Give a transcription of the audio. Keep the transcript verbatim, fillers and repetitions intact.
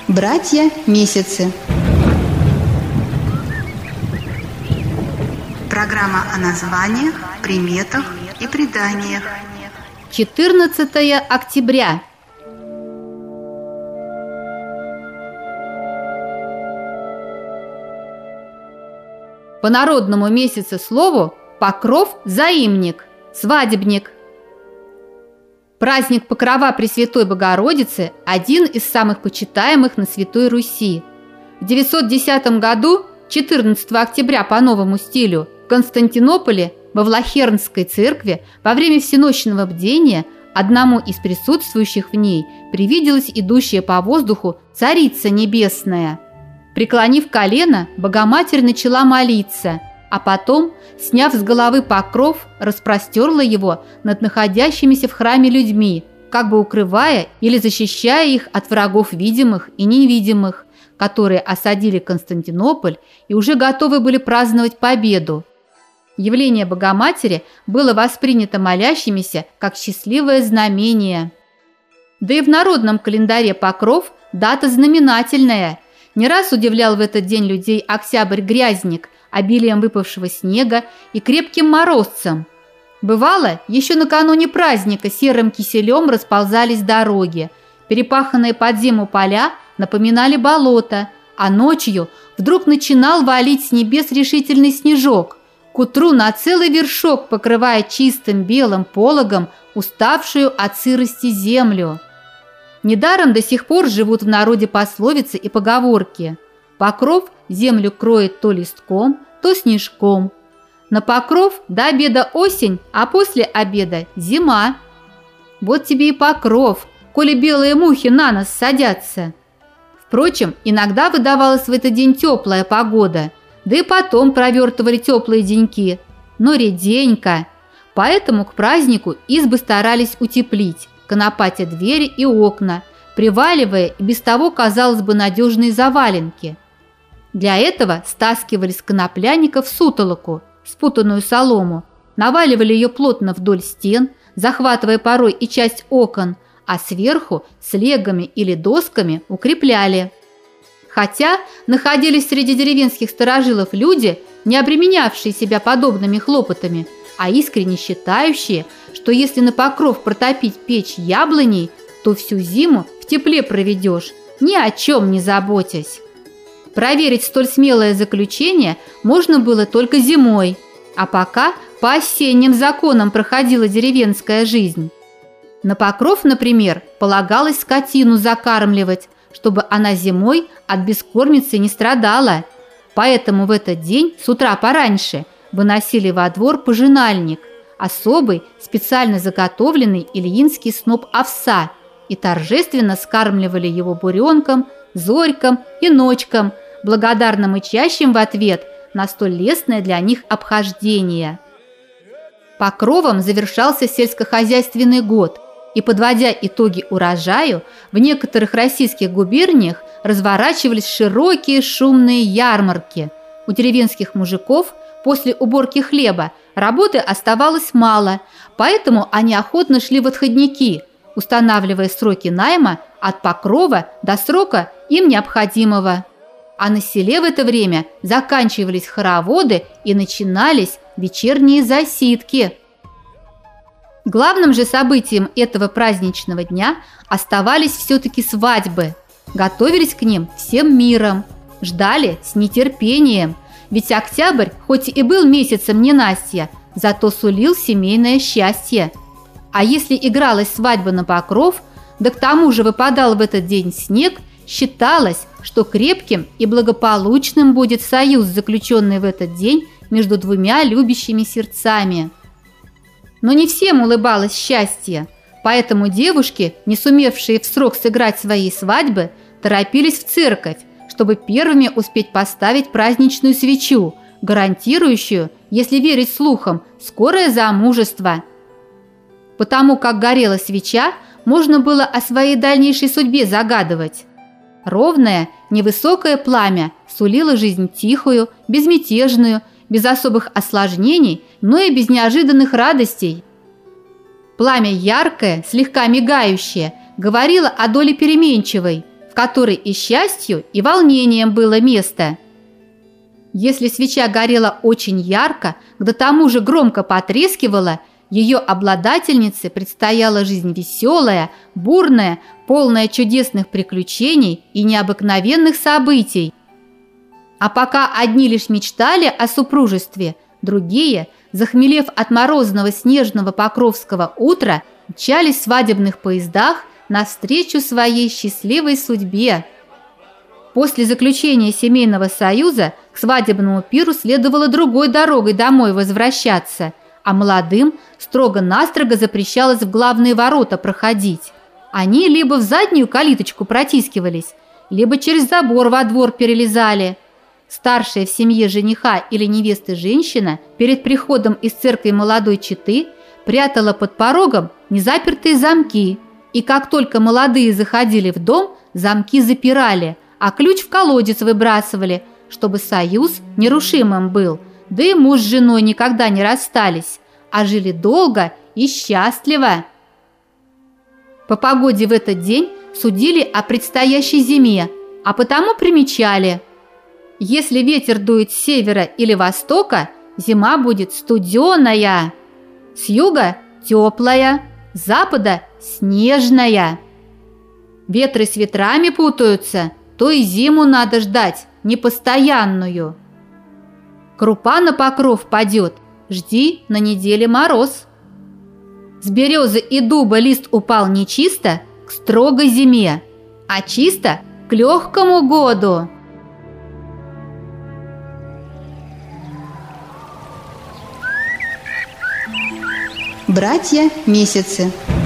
Братья Месяцы. Программа о названиях, приметах и преданиях. четырнадцатое октября. По народному месяцеслову Покров – заимник, свадебник. Праздник Покрова Пресвятой Богородицы – один из самых почитаемых на Святой Руси. В девятьсот десятом году, четырнадцатого октября по новому стилю, в Константинополе, во Влахернской церкви, во время всенощного бдения одному из присутствующих в ней привиделась идущая по воздуху Царица Небесная. Преклонив колено, Богоматерь начала молиться, а потом, сняв с головы покров, распростерла его над находящимися в храме людьми, как бы укрывая или защищая их от врагов видимых и невидимых, которые осадили Константинополь и уже готовы были праздновать победу. Явление Богоматери было воспринято молящимися как счастливое знамение. Да и в народном календаре Покров – дата знаменательная. Не раз удивлял в этот день людей октябрь-грязник обилием выпавшего снега и крепким морозцем. Бывало, еще накануне праздника серым киселем расползались дороги, перепаханные под зиму поля напоминали болото, а ночью вдруг начинал валить с небес решительный снежок, к утру на целый вершок покрывая чистым белым пологом уставшую от сырости землю. Недаром до сих пор живут в народе пословицы и поговорки. Покров землю кроет то листком, то снежком. На покров до обеда осень, а после обеда зима. Вот тебе и покров, коли белые мухи на нас садятся. Впрочем, иногда выдавалась в этот день теплая погода, да и потом провертывали теплые деньки, но реденько. Поэтому к празднику избы старались утеплить, конопатя двери и окна, приваливая и без того, казалось бы, надежные заваленки. Для этого стаскивали с конопляников сутолоку, спутанную солому, наваливали ее плотно вдоль стен, захватывая порой и часть окон, а сверху слегами или досками укрепляли. Хотя находились среди деревенских старожилов люди, не обременявшие себя подобными хлопотами, а искренне считающие, что если на покров протопить печь яблоней, то всю зиму в тепле проведешь, ни о чем не заботясь. Проверить столь смелое заключение можно было только зимой, а пока по осенним законам проходила деревенская жизнь. На покров, например, полагалось скотину закармливать, чтобы она зимой от бескормицы не страдала. Поэтому в этот день с утра пораньше выносили во двор пожинальник, особый специально заготовленный ильинский сноп овса, и торжественно скармливали его буренком, зорьком и ночком, благодарно мычащим в ответ на столь лестное для них обхождение. Покровом завершался сельскохозяйственный год, и, подводя итоги урожаю, в некоторых российских губерниях разворачивались широкие шумные ярмарки. У деревенских мужиков после уборки хлеба работы оставалось мало, поэтому они охотно шли в отходники, устанавливая сроки найма от покрова до срока им необходимого. А на селе в это время заканчивались хороводы и начинались вечерние засидки. Главным же событием этого праздничного дня оставались все-таки свадьбы. Готовились к ним всем миром, ждали с нетерпением, ведь октябрь, хоть и был месяцем ненастья, зато сулил семейное счастье. А если игралась свадьба на покров, да к тому же выпадал в этот день снег, считалось, что крепким и благополучным будет союз, заключенный в этот день между двумя любящими сердцами. Но не всем улыбалось счастье, поэтому девушки, не сумевшие в срок сыграть свои свадьбы, торопились в церковь, чтобы первыми успеть поставить праздничную свечу, гарантирующую, если верить слухам, скорое замужество. Потому как горела свеча, можно было о своей дальнейшей судьбе загадывать. Ровное, невысокое пламя сулило жизнь тихую, безмятежную, без особых осложнений, но и без неожиданных радостей. Пламя яркое, слегка мигающее, говорило о доле переменчивой, в которой и счастью, и волнением было место. Если свеча горела очень ярко, да до тому же громко потрескивала, ее обладательнице предстояла жизнь веселая, бурная, полная чудесных приключений и необыкновенных событий. А пока одни лишь мечтали о супружестве, другие, захмелев от морозного снежного покровского утра, мчались в свадебных поездах навстречу своей счастливой судьбе. После заключения семейного союза к свадебному пиру следовало другой дорогой домой возвращаться, а молодым строго-настрого запрещалось в главные ворота проходить. Они либо в заднюю калиточку протискивались, либо через забор во двор перелезали. Старшая в семье жениха или невесты женщина перед приходом из церкви молодой четы прятала под порогом незапертые замки, и как только молодые заходили в дом, замки запирали, а ключ в колодец выбрасывали, чтобы союз нерушимым был, да и муж с женой никогда не расстались, а жили долго и счастливо. По погоде в этот день судили о предстоящей зиме, а потому примечали: если ветер дует с севера или востока, зима будет студеная, с юга – теплая, с запада – снежная. Ветры с ветрами путаются, то и зиму надо ждать, непостоянную. Крупа на покров падет, жди на неделе мороз. С березы и дуба лист упал нечисто к строгой зиме, а чисто к легкому году. Братья месяцы.